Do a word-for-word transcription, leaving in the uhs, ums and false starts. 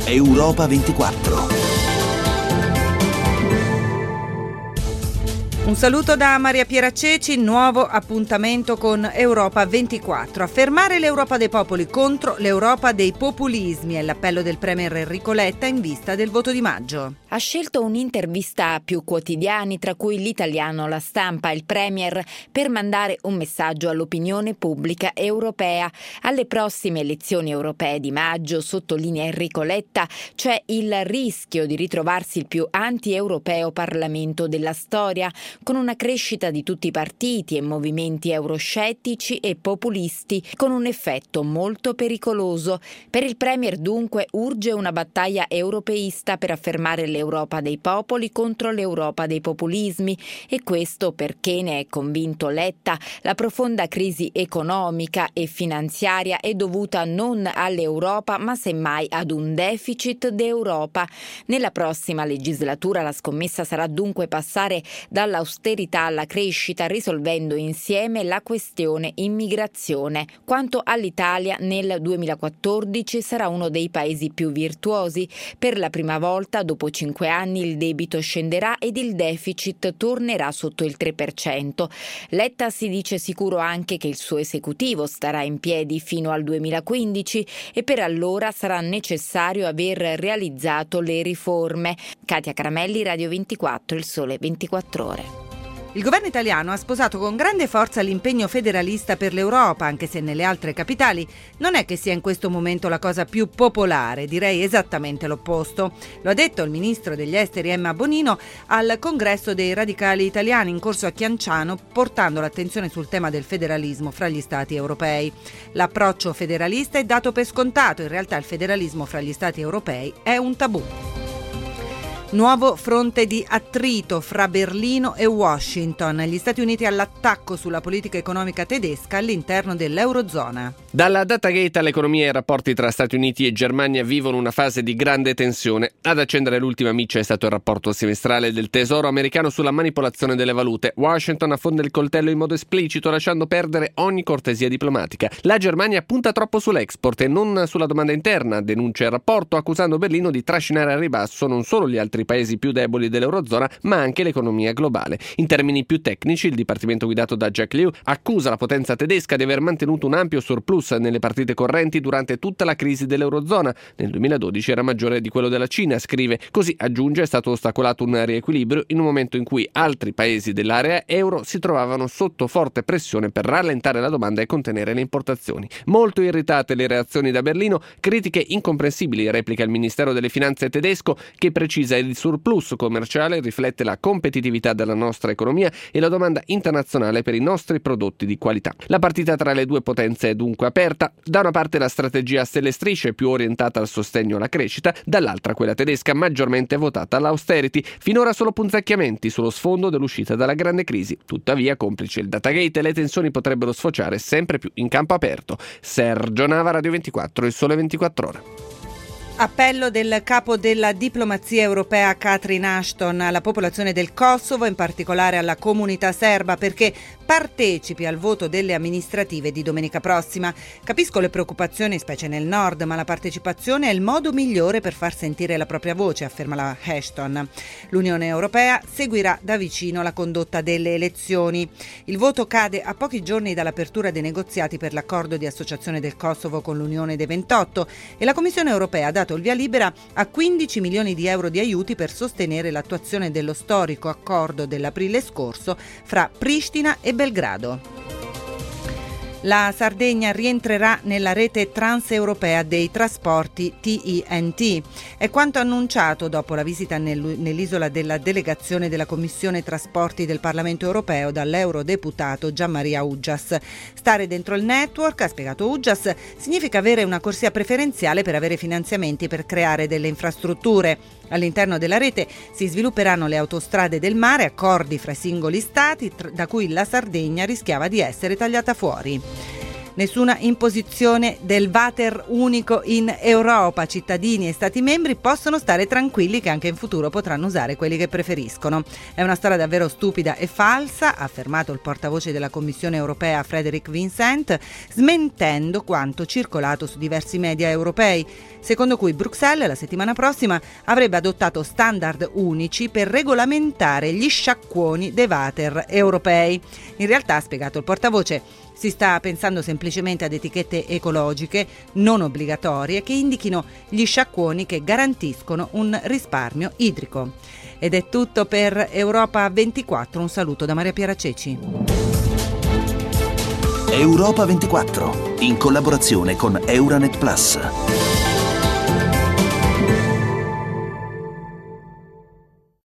Europa ventiquattro. Un saluto da Maria Piera Ceci, nuovo appuntamento con Europa ventiquattro. Affermare l'Europa dei popoli contro l'Europa dei populismi è l'appello del premier Enrico Letta in vista del voto di maggio. Ha scelto un'intervista a più quotidiani, tra cui l'Italiano, La Stampa, il premier, per mandare un messaggio all'opinione pubblica europea. Alle prossime elezioni europee di maggio, sottolinea Enrico Letta, c'è il rischio di ritrovarsi il più anti-europeo Parlamento della storia, con una crescita di tutti i partiti e movimenti euroscettici e populisti, con un effetto molto pericoloso. Per il premier dunque urge una battaglia europeista per affermare l'Europa dei popoli contro l'Europa dei populismi, e questo perché, ne è convinto Letta, la profonda crisi economica e finanziaria è dovuta non all'Europa ma semmai ad un deficit d'Europa. Nella prossima legislatura la scommessa sarà dunque passare dall'austerità alla crescita, risolvendo insieme la questione immigrazione. Quanto all'Italia, nel duemilaquattordici sarà uno dei paesi più virtuosi. Per la prima volta dopo cinque anni il debito scenderà ed il deficit tornerà sotto il tre per cento. Letta si dice sicuro anche che il suo esecutivo starà in piedi fino al duemilaquindici e per allora sarà necessario aver realizzato le riforme. Katia Caramelli, Radio ventiquattro, Il Sole ventiquattro Ore. Il governo italiano ha sposato con grande forza l'impegno federalista per l'Europa, anche se nelle altre capitali non è che sia in questo momento la cosa più popolare, direi esattamente l'opposto. Lo ha detto il ministro degli esteri Emma Bonino al congresso dei radicali italiani in corso a Chianciano, portando l'attenzione sul tema del federalismo fra gli stati europei. L'approccio federalista è dato per scontato, in realtà il federalismo fra gli stati europei è un tabù. Nuovo fronte di attrito fra Berlino e Washington. Gli Stati Uniti all'attacco sulla politica economica tedesca all'interno dell'Eurozona. Dalla Datagate all'economia e ai rapporti tra Stati Uniti e Germania vivono una fase di grande tensione. Ad accendere l'ultima miccia è stato il rapporto semestrale del Tesoro americano sulla manipolazione delle valute. Washington affonda il coltello in modo esplicito, lasciando perdere ogni cortesia diplomatica. La Germania punta troppo sull'export e non sulla domanda interna, denuncia il rapporto, accusando Berlino di trascinare al ribasso non solo gli altri paesi più deboli dell'Eurozona, ma anche l'economia globale. In termini più tecnici, il dipartimento guidato da Jack Lew accusa la potenza tedesca di aver mantenuto un ampio surplus nelle partite correnti durante tutta la crisi dell'Eurozona. Nel duemiladodici era maggiore di quello della Cina, scrive. Così, aggiunge, è stato ostacolato un riequilibrio in un momento in cui altri paesi dell'area euro si trovavano sotto forte pressione per rallentare la domanda e contenere le importazioni. Molto irritate le reazioni da Berlino, critiche incomprensibili, replica il Ministero delle Finanze tedesco, che precisa il surplus commerciale riflette la competitività della nostra economia e la domanda internazionale per i nostri prodotti di qualità. La partita tra le due potenze è dunque aperta. Da una parte la strategia a stelle strisce, più orientata al sostegno alla crescita, dall'altra quella tedesca maggiormente votata all'austerity. Finora solo punzecchiamenti sullo sfondo dell'uscita dalla grande crisi. Tuttavia, complice il Datagate, le tensioni potrebbero sfociare sempre più in campo aperto. Sergio Nava, Radio ventiquattro, Il Sole ventiquattro Ore. Appello del capo della diplomazia europea Catherine Ashton alla popolazione del Kosovo, in particolare alla comunità serba, perché partecipi al voto delle amministrative di domenica prossima. Capisco le preoccupazioni, specie nel nord, ma la partecipazione è il modo migliore per far sentire la propria voce, afferma la Ashton. L'Unione Europea seguirà da vicino la condotta delle elezioni. Il voto cade a pochi giorni dall'apertura dei negoziati per l'accordo di associazione del Kosovo con l'Unione dei ventotto e la Commissione Europea ha dato il via libera a quindici milioni di euro di aiuti per sostenere l'attuazione dello storico accordo dell'aprile scorso fra Pristina e Belgrado. La Sardegna rientrerà nella rete transeuropea dei trasporti T E N T. È quanto annunciato dopo la visita nell'isola della delegazione della Commissione Trasporti del Parlamento Europeo dall'eurodeputato Gianmaria Uggias. Stare dentro il network, ha spiegato Uggias, significa avere una corsia preferenziale per avere finanziamenti per creare delle infrastrutture. All'interno della rete si svilupperanno le autostrade del mare, accordi fra i singoli stati, da cui la Sardegna rischiava di essere tagliata fuori. Nessuna imposizione del water unico in Europa. Cittadini e Stati membri possono stare tranquilli che anche in futuro potranno usare quelli che preferiscono. È una storia davvero stupida e falsa, ha affermato il portavoce della Commissione europea Frédéric Vincent, smentendo quanto circolato su diversi media europei, secondo cui Bruxelles la settimana prossima avrebbe adottato standard unici per regolamentare gli sciacquoni dei water europei. In realtà, ha spiegato il portavoce, si sta pensando semplicemente ad etichette ecologiche non obbligatorie che indichino gli sciacquoni che garantiscono un risparmio idrico. Ed è tutto per Europa ventiquattro. Un saluto da Maria Piera Ceci. Europa ventiquattro, in collaborazione con Euranet Plus.